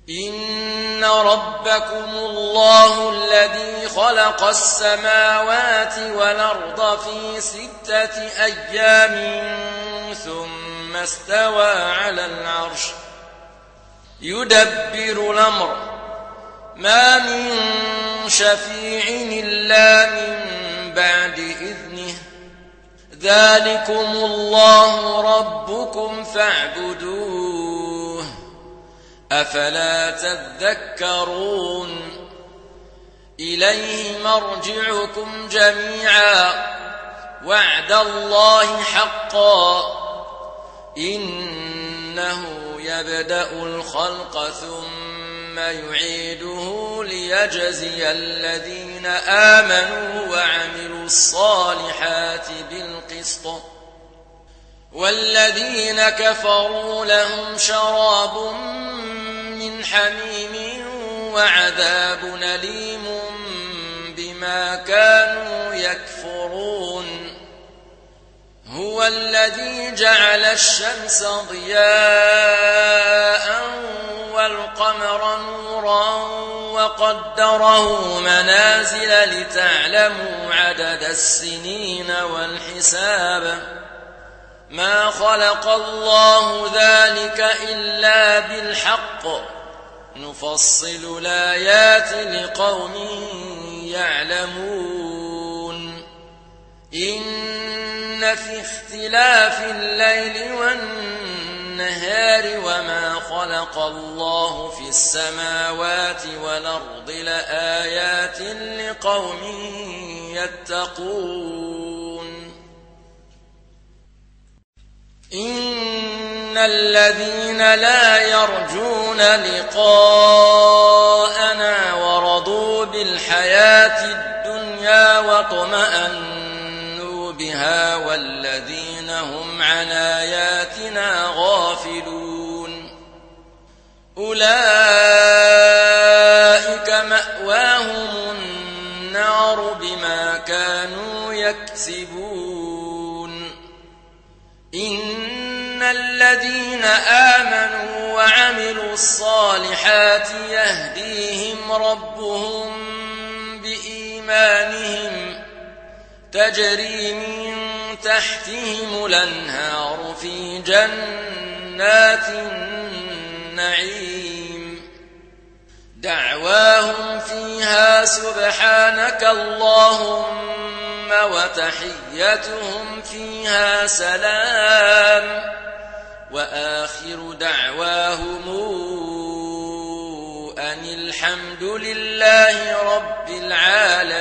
إن ربكم الله الذي خلق السماوات والأرض في 6 أيام ثم استوى على العرش يدبر الأمر ما من شفيع إلا من بعد إذنه ذلكم الله ربكم فاعبدوه أفلا تذكرون إليه مرجعكم جميعا وعد الله حقا إنه يبدأ الخلق ثم يعيده ليجزي الذين آمنوا وعملوا الصالحات بالقسط والذين كفروا لهم شراب من حميم وعذاب أليم بما كانوا يكفرون هو الذي جعل الشمس ضياء والقمر نورا وقدره منازل لتعلموا عدد السنين والحساب ما خلق الله ذلك إلا بالحق نفصل الآيات لقوم يعلمون إن في اختلاف الليل والنهار وما خلق الله في السماوات والأرض لآيات لقوم يتقون إن الذين لا يرجون لقاءنا ورضوا بالحياة الدنيا واطمأنوا بها والذين هم عن آياتنا غافلون أولئك مأواهم النار بما كانوا يكسبون إن الذين آمنوا وعملوا الصالحات يهديهم ربهم بإيمانهم تجري من تحتهم الأنهار في جنات النعيم دعواهم فيها سبحانك اللهم وتحيتهم فيها سلام وآخر دعواهم أن الحمد لله رب العالمين.